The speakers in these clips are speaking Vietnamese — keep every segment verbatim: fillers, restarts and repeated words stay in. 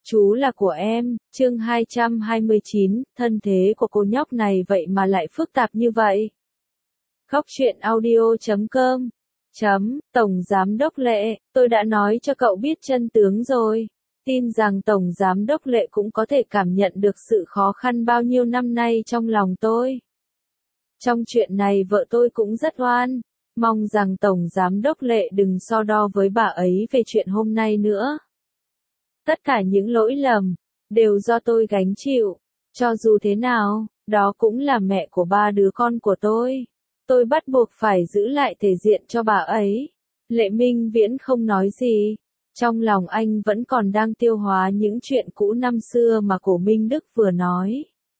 Chú là của em, chương hai trăm hai mươi chín, thân thế của cô nhóc này vậy mà lại phức tạp như vậy. Góc truyện audio chấm com chấm, Tổng Giám Đốc Lệ, tôi đã nói cho cậu biết chân tướng rồi. Tin rằng Tổng Giám Đốc Lệ cũng có thể cảm nhận được sự khó khăn bao nhiêu năm nay trong lòng tôi. Trong chuyện này vợ tôi cũng rất oan, mong rằng Tổng Giám Đốc Lệ đừng so đo với bà ấy về chuyện hôm nay nữa. Tất cả những lỗi lầm, đều do tôi gánh chịu. Cho dù thế nào, đó cũng là mẹ của ba đứa con của tôi. Tôi bắt buộc phải giữ lại thể diện cho bà ấy. Lệ Minh Viễn không nói gì. Trong lòng anh vẫn còn đang tiêu hóa những chuyện cũ năm xưa mà Cổ Minh Đức vừa nói.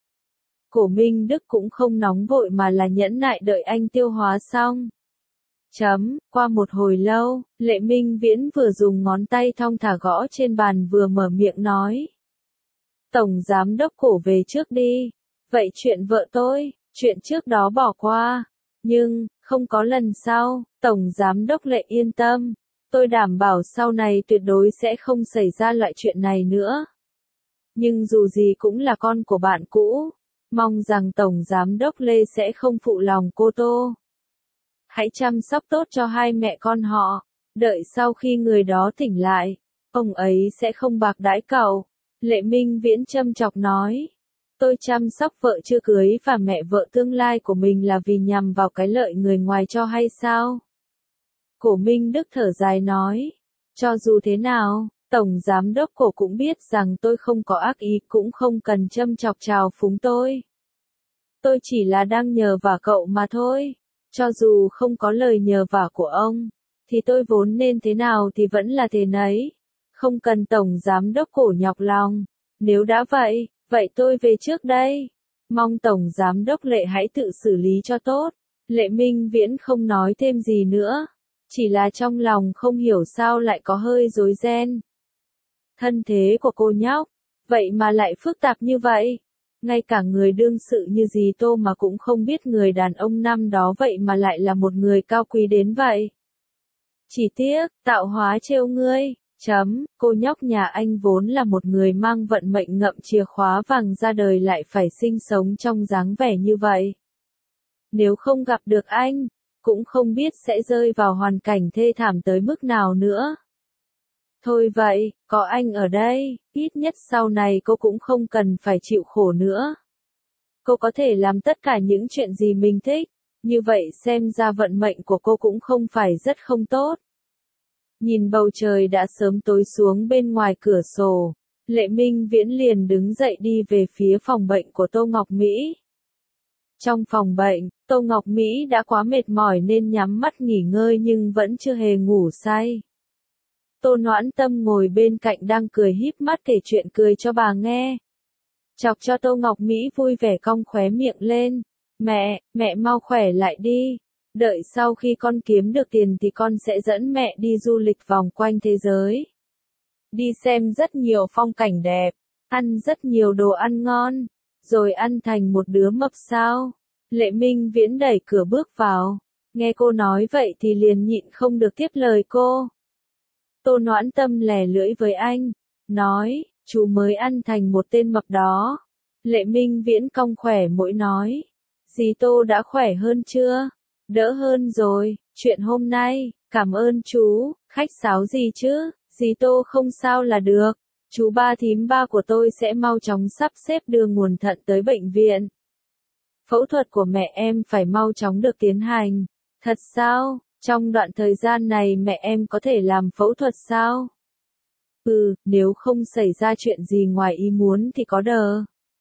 Cổ Minh Đức cũng không nóng vội mà là nhẫn nại đợi anh tiêu hóa xong. Chấm, qua một hồi lâu, Lệ Minh Viễn vừa dùng ngón tay thong thả gõ trên bàn vừa mở miệng nói. Tổng Giám Đốc Cổ về trước đi. Vậy chuyện vợ tôi, chuyện trước đó bỏ qua. Nhưng, không có lần sau, Tổng Giám Đốc Lệ yên tâm. Tôi đảm bảo sau này tuyệt đối sẽ không xảy ra loại chuyện này nữa. Nhưng dù gì cũng là con của bạn cũ. Mong rằng Tổng Giám Đốc Lê sẽ không phụ lòng cô Tô. Hãy chăm sóc tốt cho hai mẹ con họ. Đợi sau khi người đó tỉnh lại, ông ấy sẽ không bạc đãi cậu. Lệ Minh Viễn châm chọc nói. Tôi chăm sóc vợ chưa cưới và mẹ vợ tương lai của mình là vì nhằm vào cái lợi người ngoài cho hay sao? Cổ Minh Đức thở dài nói. Cho dù thế nào, Tổng Giám Đốc Cổ cũng biết rằng tôi không có ác ý, cũng không cần châm chọc trào phúng tôi. Tôi chỉ là đang nhờ vả cậu mà thôi. Cho dù không có lời nhờ vả của ông, thì tôi vốn nên thế nào thì vẫn là thế nấy. Không cần Tổng Giám Đốc Cổ nhọc lòng. Nếu đã vậy, vậy tôi về trước đây. Mong Tổng Giám Đốc Lệ hãy tự xử lý cho tốt. Lệ Minh Viễn không nói thêm gì nữa. Chỉ là trong lòng không hiểu sao lại có hơi rối ren. Thân thế của cô nhóc, vậy mà lại phức tạp như vậy. Ngay cả người đương sự như dì Tô mà cũng không biết người đàn ông năm đó vậy mà lại là một người cao quý đến vậy. Chỉ tiếc, tạo hóa trêu ngươi. Chấm, cô nhóc nhà anh vốn là một người mang vận mệnh ngậm chìa khóa vàng ra đời lại phải sinh sống trong dáng vẻ như vậy. Nếu không gặp được anh, cũng không biết sẽ rơi vào hoàn cảnh thê thảm tới mức nào nữa. Thôi vậy, có anh ở đây, ít nhất sau này cô cũng không cần phải chịu khổ nữa. Cô có thể làm tất cả những chuyện gì mình thích, như vậy xem ra vận mệnh của cô cũng không phải rất không tốt. Nhìn bầu trời đã sớm tối xuống bên ngoài cửa sổ, Lệ Minh Viễn liền đứng dậy đi về phía phòng bệnh của Tô Ngọc Mỹ. Trong phòng bệnh, Tô Ngọc Mỹ đã quá mệt mỏi nên nhắm mắt nghỉ ngơi nhưng vẫn chưa hề ngủ say. Tô Noãn Tâm ngồi bên cạnh đang cười híp mắt kể chuyện cười cho bà nghe. Chọc cho Tô Ngọc Mỹ vui vẻ cong khóe miệng lên. Mẹ, mẹ mau khỏe lại đi. Đợi sau khi con kiếm được tiền thì con sẽ dẫn mẹ đi du lịch vòng quanh thế giới. Đi xem rất nhiều phong cảnh đẹp, ăn rất nhiều đồ ăn ngon, rồi ăn thành một đứa mập sao. Lệ Minh Viễn đẩy cửa bước vào. Nghe cô nói vậy thì liền nhịn không được tiếp lời cô. Tô Noãn Tâm lè lưỡi với anh, nói, chú mới ăn thành một tên mập đó. Lệ Minh Viễn cong khỏe mũi nói, dì Tô đã khỏe hơn chưa? Đỡ hơn rồi, chuyện hôm nay, cảm ơn chú, khách sáo gì chứ, dì Tô không sao là được. Chú ba thím ba của tôi sẽ mau chóng sắp xếp đưa nguồn thận tới bệnh viện. Phẫu thuật của mẹ em phải mau chóng được tiến hành. Thật sao? Trong đoạn thời gian này mẹ em có thể làm phẫu thuật sao? Ừ, nếu không xảy ra chuyện gì ngoài ý muốn thì có đờ.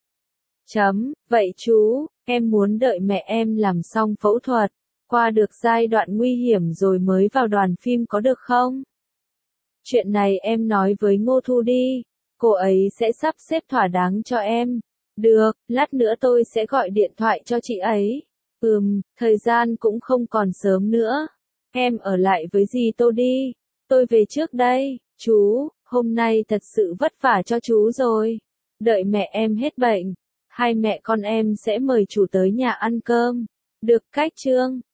Chấm, vậy chú, em muốn đợi mẹ em làm xong phẫu thuật, qua được giai đoạn nguy hiểm rồi mới vào đoàn phim có được không? Chuyện này em nói với Ngô Thu đi, cô ấy sẽ sắp xếp thỏa đáng cho em. Được, lát nữa tôi sẽ gọi điện thoại cho chị ấy. Ừm, thời gian cũng không còn sớm nữa. Em ở lại với dì Tô đi. Tôi về trước đây. Chú, hôm nay thật sự vất vả cho chú rồi. Đợi mẹ em hết bệnh, hai mẹ con em sẽ mời chú tới nhà ăn cơm. Được cách Trương.